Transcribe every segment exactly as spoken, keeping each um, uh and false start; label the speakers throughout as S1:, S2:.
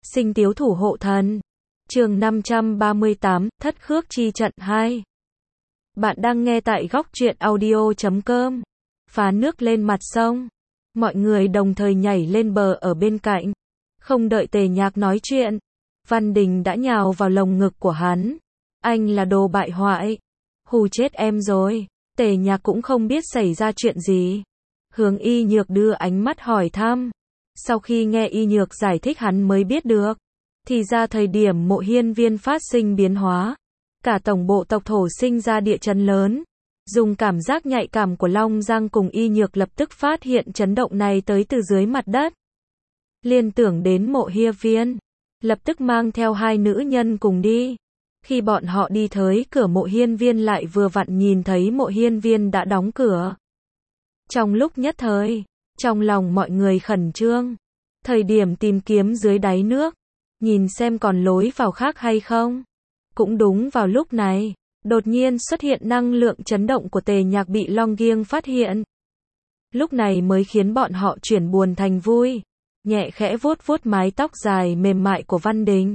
S1: Sinh tiếu thủ hộ thần. Chương năm trăm ba mươi tám, Thất Khước chi trận hai. Bạn đang nghe tại góc truyện audio chấm com. Phá nước lên mặt sông. Mọi người đồng thời nhảy lên bờ ở bên cạnh. Không đợi Tề Nhạc nói chuyện, Văn Đình đã nhào vào lồng ngực của hắn. Anh là đồ bại hoại. Hù chết em rồi. Tề Nhạc cũng không biết xảy ra chuyện gì. Hướng Y Nhược đưa ánh mắt hỏi thăm. Sau khi nghe Y Nhược giải thích hắn mới biết được. Thì ra thời điểm Mộ Hiên Viên phát sinh biến hóa, cả tổng bộ tộc thổ sinh ra địa chấn lớn. Dùng cảm giác nhạy cảm của Long Giang cùng Y Nhược lập tức phát hiện chấn động này tới từ dưới mặt đất. Liên tưởng đến Mộ Hiên Viên, lập tức mang theo hai nữ nhân cùng đi. Khi bọn họ đi tới cửa Mộ Hiên Viên lại vừa vặn nhìn thấy Mộ Hiên Viên đã đóng cửa. Trong lúc nhất thời, trong lòng mọi người khẩn trương. Thời điểm tìm kiếm dưới đáy nước, nhìn xem còn lối vào khác hay không. Cũng đúng vào lúc này, đột nhiên xuất hiện năng lượng chấn động của Tề Nhạc bị Long Giang phát hiện. Lúc này mới khiến bọn họ chuyển buồn thành vui, nhẹ khẽ vuốt vuốt mái tóc dài mềm mại của Văn Đình.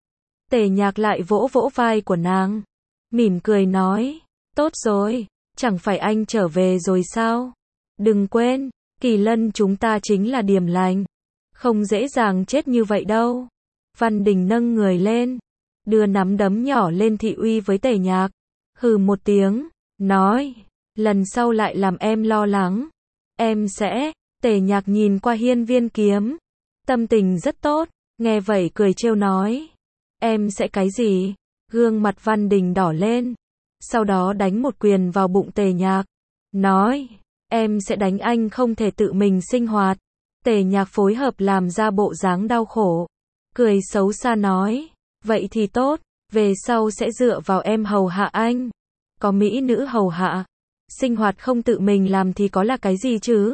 S1: Tề Nhạc lại vỗ vỗ vai của nàng, mỉm cười nói, tốt rồi, chẳng phải anh trở về rồi sao? Đừng quên, Kỳ Lân chúng ta chính là điểm lành, không dễ dàng chết như vậy đâu. Văn Đình nâng người lên, đưa nắm đấm nhỏ lên thị uy với Tề Nhạc, hừ một tiếng, nói, lần sau lại làm em lo lắng, em sẽ. Tề Nhạc nhìn qua hiên viên kiếm, tâm tình rất tốt, nghe vậy cười trêu nói, em sẽ cái gì? Gương mặt Văn Đình đỏ lên, sau đó đánh một quyền vào bụng Tề Nhạc, nói, em sẽ đánh anh không thể tự mình sinh hoạt. Tề Nhạc phối hợp làm ra bộ dáng đau khổ, cười xấu xa nói, vậy thì tốt, về sau sẽ dựa vào em hầu hạ anh. Có mỹ nữ hầu hạ, sinh hoạt không tự mình làm thì có là cái gì chứ?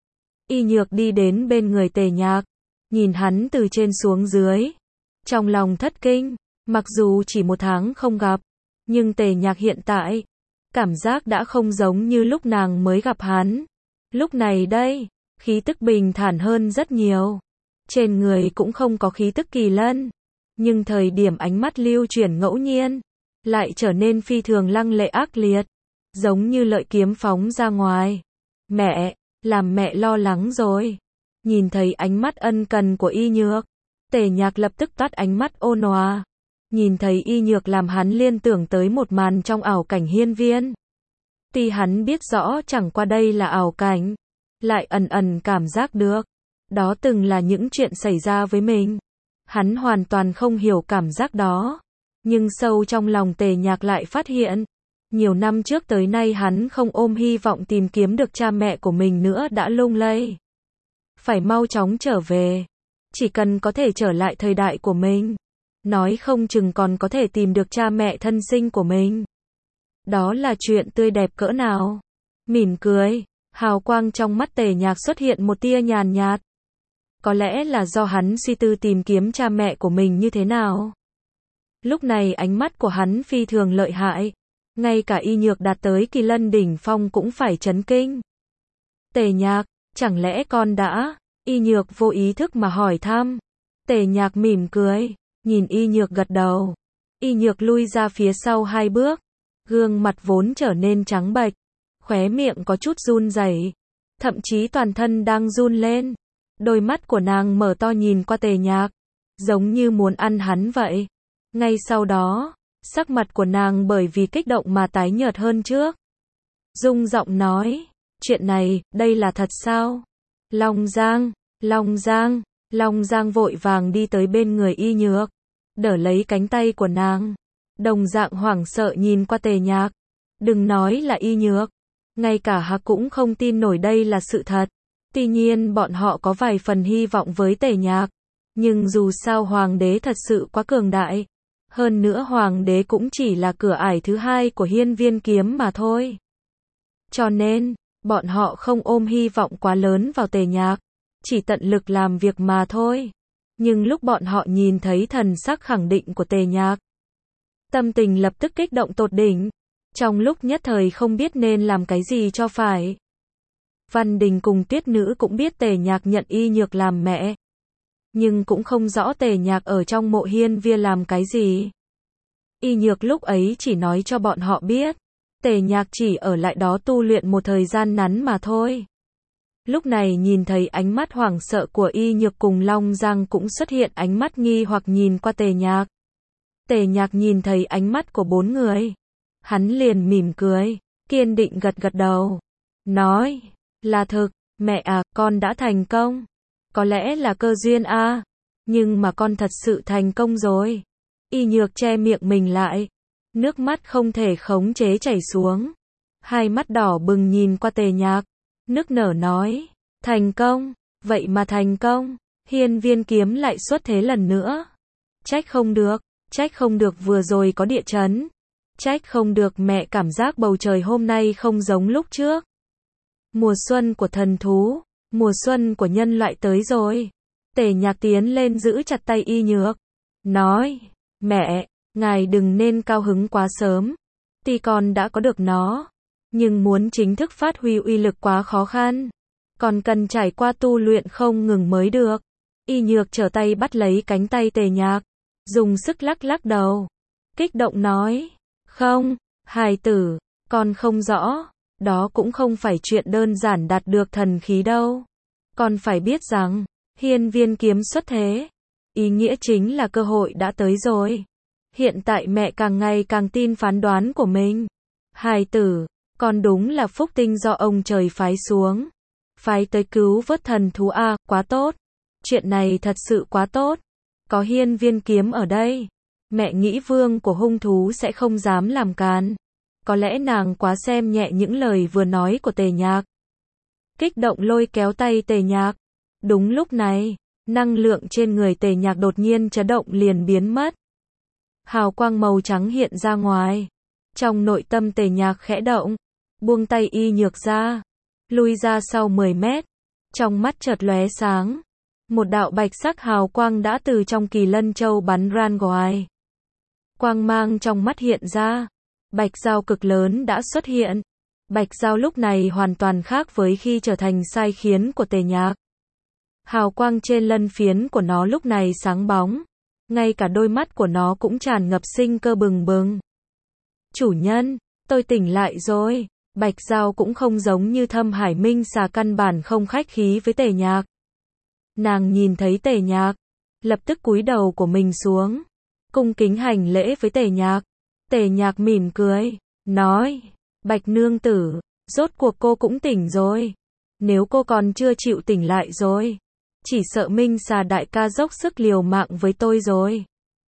S1: Y Nhược đi đến bên người Tề Nhạc, nhìn hắn từ trên xuống dưới, trong lòng thất kinh, mặc dù chỉ một tháng không gặp, nhưng Tề Nhạc hiện tại, cảm giác đã không giống như lúc nàng mới gặp hắn. Lúc này đây, khí tức bình thản hơn rất nhiều. Trên người cũng không có khí tức kỳ lân, nhưng thời điểm ánh mắt lưu chuyển ngẫu nhiên, lại trở nên phi thường lăng lệ ác liệt, giống như lợi kiếm phóng ra ngoài. Mẹ, làm mẹ lo lắng rồi. Nhìn thấy ánh mắt ân cần của Y Nhược, Tề Nhạc lập tức tắt ánh mắt ôn hòa. Nhìn thấy Y Nhược làm hắn liên tưởng tới một màn trong ảo cảnh hiên viên. Tuy hắn biết rõ chẳng qua đây là ảo cảnh, lại ẩn ẩn cảm giác được, đó từng là những chuyện xảy ra với mình. Hắn hoàn toàn không hiểu cảm giác đó, nhưng sâu trong lòng Tề Nhạc lại phát hiện, nhiều năm trước tới nay hắn không ôm hy vọng tìm kiếm được cha mẹ của mình nữa đã lung lay. Phải mau chóng trở về, chỉ cần có thể trở lại thời đại của mình, nói không chừng còn có thể tìm được cha mẹ thân sinh của mình. Đó là chuyện tươi đẹp cỡ nào. Mỉm cười, hào quang trong mắt Tề Nhạc xuất hiện một tia nhàn nhạt. Có lẽ là do hắn suy tư tìm kiếm cha mẹ của mình như thế nào. Lúc này ánh mắt của hắn phi thường lợi hại, ngay cả Y Nhược đạt tới Kỳ Lân đỉnh phong cũng phải chấn kinh. Tề Nhạc, chẳng lẽ con đã? Y Nhược vô ý thức mà hỏi thăm. Tề Nhạc mỉm cười, nhìn Y Nhược gật đầu. Y Nhược lui ra phía sau hai bước, gương mặt vốn trở nên trắng bệch, khóe miệng có chút run rẩy, thậm chí toàn thân đang run lên. Đôi mắt của nàng mở to nhìn qua Tề Nhạc, giống như muốn ăn hắn vậy. Ngay sau đó, sắc mặt của nàng bởi vì kích động mà tái nhợt hơn trước. Rung giọng nói, chuyện này, đây là thật sao? Long Giang, Long Giang, Long Giang vội vàng đi tới bên người Y Nhược, đỡ lấy cánh tay của nàng, đồng dạng hoảng sợ nhìn qua Tề Nhạc. Đừng nói là Y Nhược, ngay cả hắn cũng không tin nổi đây là sự thật. Tuy nhiên bọn họ có vài phần hy vọng với Tề Nhạc, nhưng dù sao Hoàng đế thật sự quá cường đại. Hơn nữa Hoàng đế cũng chỉ là cửa ải thứ hai của hiên viên kiếm mà thôi. Cho nên, bọn họ không ôm hy vọng quá lớn vào Tề Nhạc, chỉ tận lực làm việc mà thôi. Nhưng lúc bọn họ nhìn thấy thần sắc khẳng định của Tề Nhạc, tâm tình lập tức kích động tột đỉnh, trong lúc nhất thời không biết nên làm cái gì cho phải. Văn Đình cùng Tuyết Nữ cũng biết Tề Nhạc nhận Y Nhược làm mẹ, nhưng cũng không rõ Tề Nhạc ở trong mộ hiên viên làm cái gì. Y Nhược lúc ấy chỉ nói cho bọn họ biết, Tề Nhạc chỉ ở lại đó tu luyện một thời gian ngắn mà thôi. Lúc này nhìn thấy ánh mắt hoảng sợ của Y Nhược cùng Long Giang cũng xuất hiện ánh mắt nghi hoặc nhìn qua Tề Nhạc. Tề Nhạc nhìn thấy ánh mắt của bốn người. Hắn liền mỉm cười, kiên định gật gật đầu. Nói, là thực, mẹ à, con đã thành công. Có lẽ là cơ duyên a, nhưng mà con thật sự thành công rồi. Y Nhược che miệng mình lại. Nước mắt không thể khống chế chảy xuống. Hai mắt đỏ bừng nhìn qua Tề Nhạc. Nức nở nói, thành công, vậy mà thành công. Hiên viên kiếm lại xuất thế lần nữa. Trách không được, trách không được vừa rồi có địa chấn. Trách không được mẹ cảm giác bầu trời hôm nay không giống lúc trước. Mùa xuân của thần thú, mùa xuân của nhân loại tới rồi. Tề Nhạc tiến lên giữ chặt tay Y Nhược. Nói, mẹ, ngài đừng nên cao hứng quá sớm. Tuy con đã có được nó, nhưng muốn chính thức phát huy uy lực quá khó khăn. Còn cần trải qua tu luyện không ngừng mới được. Y Nhược trở tay bắt lấy cánh tay Tề Nhạc, dùng sức lắc lắc đầu. Kích động nói, không, hài tử, con không rõ. Đó cũng không phải chuyện đơn giản đạt được thần khí đâu. Con phải biết rằng, hiên viên kiếm xuất thế. Ý nghĩa chính là cơ hội đã tới rồi. Hiện tại mẹ càng ngày càng tin phán đoán của mình. Hài tử, con đúng là phúc tinh do ông trời phái xuống. Phái tới cứu vớt thần thú a, quá tốt. Chuyện này thật sự quá tốt. Có hiên viên kiếm ở đây. Mẹ nghĩ vương của hung thú sẽ không dám làm càn. Có lẽ nàng quá xem nhẹ những lời vừa nói của Tề Nhạc. Kích động lôi kéo tay Tề Nhạc. Đúng lúc này, năng lượng trên người Tề Nhạc đột nhiên chấn động liền biến mất. Hào quang màu trắng hiện ra ngoài. Trong nội tâm Tề Nhạc khẽ động, buông tay Y Nhược ra, lui ra sau mười mét. Trong mắt chợt lóe sáng, một đạo bạch sắc hào quang đã từ trong Kỳ Lân Châu bắn ra ngoài. Quang mang trong mắt hiện ra, bạch dao cực lớn đã xuất hiện. Bạch dao lúc này hoàn toàn khác với khi trở thành sai khiến của Tề Nhạc. Hào quang trên lân phiến của nó lúc này sáng bóng, ngay cả đôi mắt của nó cũng tràn ngập sinh cơ bừng bừng. Chủ nhân, tôi tỉnh lại rồi. Bạch dao cũng không giống như Thâm Hải Minh xà, căn bản không khách khí với Tề Nhạc. Nàng nhìn thấy Tề Nhạc, lập tức cúi đầu của mình xuống, cung kính hành lễ với Tề Nhạc. Tề Nhạc mỉm cười, nói, Bạch nương tử, rốt cuộc cô cũng tỉnh rồi. Nếu cô còn chưa chịu tỉnh lại rồi, chỉ sợ Minh xà đại ca dốc sức liều mạng với tôi rồi.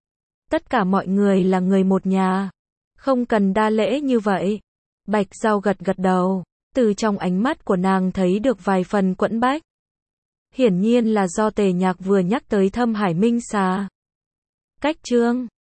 S1: Tất cả mọi người là người một nhà, không cần đa lễ như vậy. Bạch dao gật gật đầu, từ trong ánh mắt của nàng thấy được vài phần quẫn bách. Hiển nhiên là do Tề Nhạc vừa nhắc tới Thâm Hải Minh xà. Cách chương